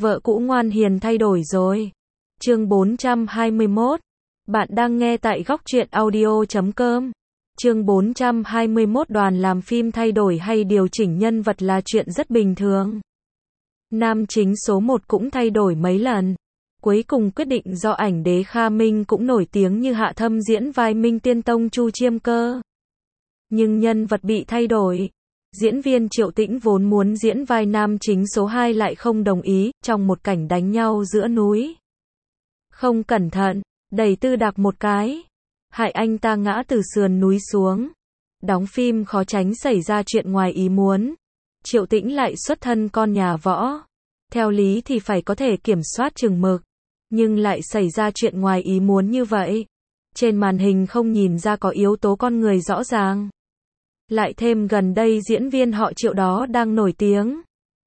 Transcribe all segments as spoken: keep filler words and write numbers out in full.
Vợ cũ ngoan hiền thay đổi rồi. Chương bốn trăm hai mươi mốt. Bạn đang nghe tại góc truyện audio chấm com. Chương bốn trăm hai mươi mốt. Đoàn làm phim thay đổi hay điều chỉnh nhân vật là chuyện rất bình thường. Nam chính số một cũng thay đổi mấy lần. Cuối cùng quyết định do ảnh đế Kha Minh cũng nổi tiếng như Hạ Thâm diễn vai Minh Tiên Tông Chu Chiêm Cơ. Nhưng nhân vật bị thay đổi. Diễn viên Triệu Tĩnh vốn muốn diễn vai nam chính số hai lại không đồng ý, trong một cảnh đánh nhau giữa núi. Không cẩn thận, đẩy Tư Đạc một cái, hại anh ta ngã từ sườn núi xuống. Đóng phim khó tránh xảy ra chuyện ngoài ý muốn. Triệu Tĩnh lại xuất thân con nhà võ. Theo lý thì phải có thể kiểm soát chừng mực. Nhưng lại xảy ra chuyện ngoài ý muốn như vậy. Trên màn hình không nhìn ra có yếu tố con người rõ ràng. Lại thêm gần đây diễn viên họ Triệu đó đang nổi tiếng.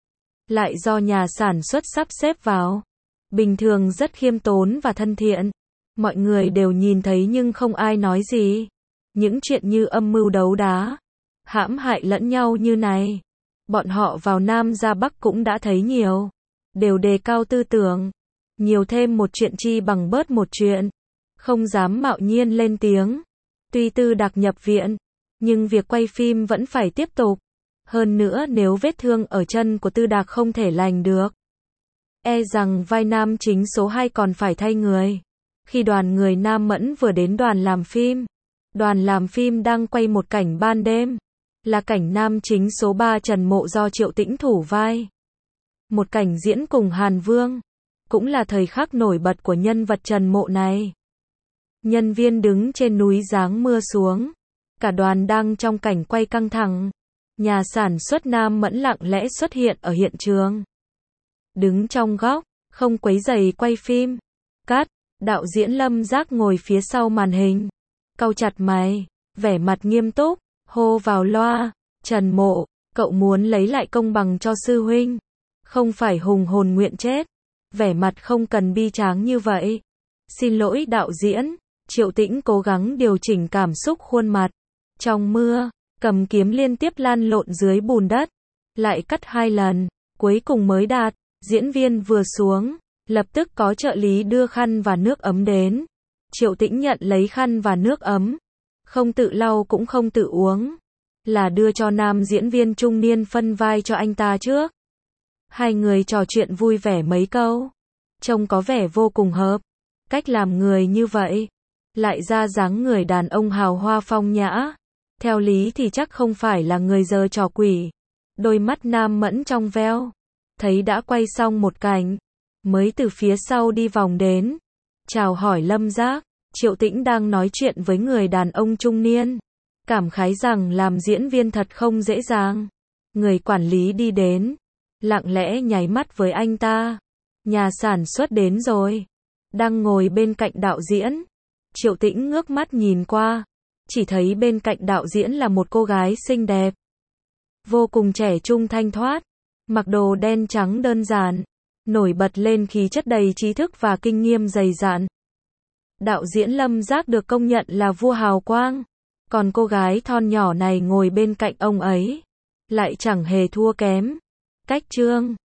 Lại do nhà sản xuất sắp xếp vào. Bình thường rất khiêm tốn và thân thiện. Mọi người đều nhìn thấy nhưng không ai nói gì. Những chuyện như âm mưu đấu đá, hãm hại lẫn nhau như này, bọn họ vào Nam ra Bắc cũng đã thấy nhiều. Đều đề cao tư tưởng. Nhiều thêm một chuyện chi bằng bớt một chuyện. Không dám mạo nhiên lên tiếng. Tuy Tư Đạc nhập viện, nhưng việc quay phim vẫn phải tiếp tục. Hơn nữa nếu vết thương ở chân của Tư Đạc không thể lành được, e rằng vai nam chính số hai còn phải thay người. Khi đoàn người Nam Mẫn vừa đến đoàn làm phim, đoàn làm phim đang quay một cảnh ban đêm. Là cảnh nam chính số ba Trần Mộ do Triệu Tĩnh thủ vai. Một cảnh diễn cùng Hàn Vương. Cũng là thời khắc nổi bật của nhân vật Trần Mộ này. Nhân viên đứng trên núi giáng mưa xuống. Cả đoàn đang trong cảnh quay căng thẳng. Nhà sản xuất Nam Mẫn lặng lẽ xuất hiện ở hiện trường. Đứng trong góc, không quấy rầy quay phim. Cắt, đạo diễn Lâm Giác ngồi phía sau màn hình. Cau chặt mày, vẻ mặt nghiêm túc, hô vào loa. Trần Mộ, cậu muốn lấy lại công bằng cho sư huynh. Không phải hùng hồn nguyện chết. Vẻ mặt không cần bi tráng như vậy. Xin lỗi đạo diễn. Triệu Tĩnh cố gắng điều chỉnh cảm xúc khuôn mặt. Trong mưa, cầm kiếm liên tiếp lăn lộn dưới bùn đất. Lại cắt hai lần, cuối cùng mới đạt. Diễn viên vừa xuống, lập tức có trợ lý đưa khăn và nước ấm đến. Triệu Tĩnh nhận lấy khăn và nước ấm. Không tự lau cũng không tự uống. Là đưa cho nam diễn viên trung niên phân vai cho anh ta trước. Hai người trò chuyện vui vẻ mấy câu. Trông có vẻ vô cùng hợp. Cách làm người như vậy. Lại ra dáng người đàn ông hào hoa phong nhã. Theo lý thì chắc không phải là người giơ trò quỷ. Đôi mắt Nam Mẫn trong veo. Thấy đã quay xong một cảnh. Mới từ phía sau đi vòng đến. Chào hỏi Lâm Giác. Triệu Tĩnh đang nói chuyện với người đàn ông trung niên. Cảm khái rằng làm diễn viên thật không dễ dàng. Người quản lý đi đến. Lặng lẽ nháy mắt với anh ta. Nhà sản xuất đến rồi. Đang ngồi bên cạnh đạo diễn. Triệu Tĩnh ngước mắt nhìn qua. Chỉ thấy bên cạnh đạo diễn là một cô gái xinh đẹp. Vô cùng trẻ trung thanh thoát. Mặc đồ đen trắng đơn giản. Nổi bật lên khí chất đầy trí thức và kinh nghiệm dày dạn. Đạo diễn Lâm Giác được công nhận là vua hào quang. Còn cô gái thon nhỏ này ngồi bên cạnh ông ấy. Lại chẳng hề thua kém. Cách trương,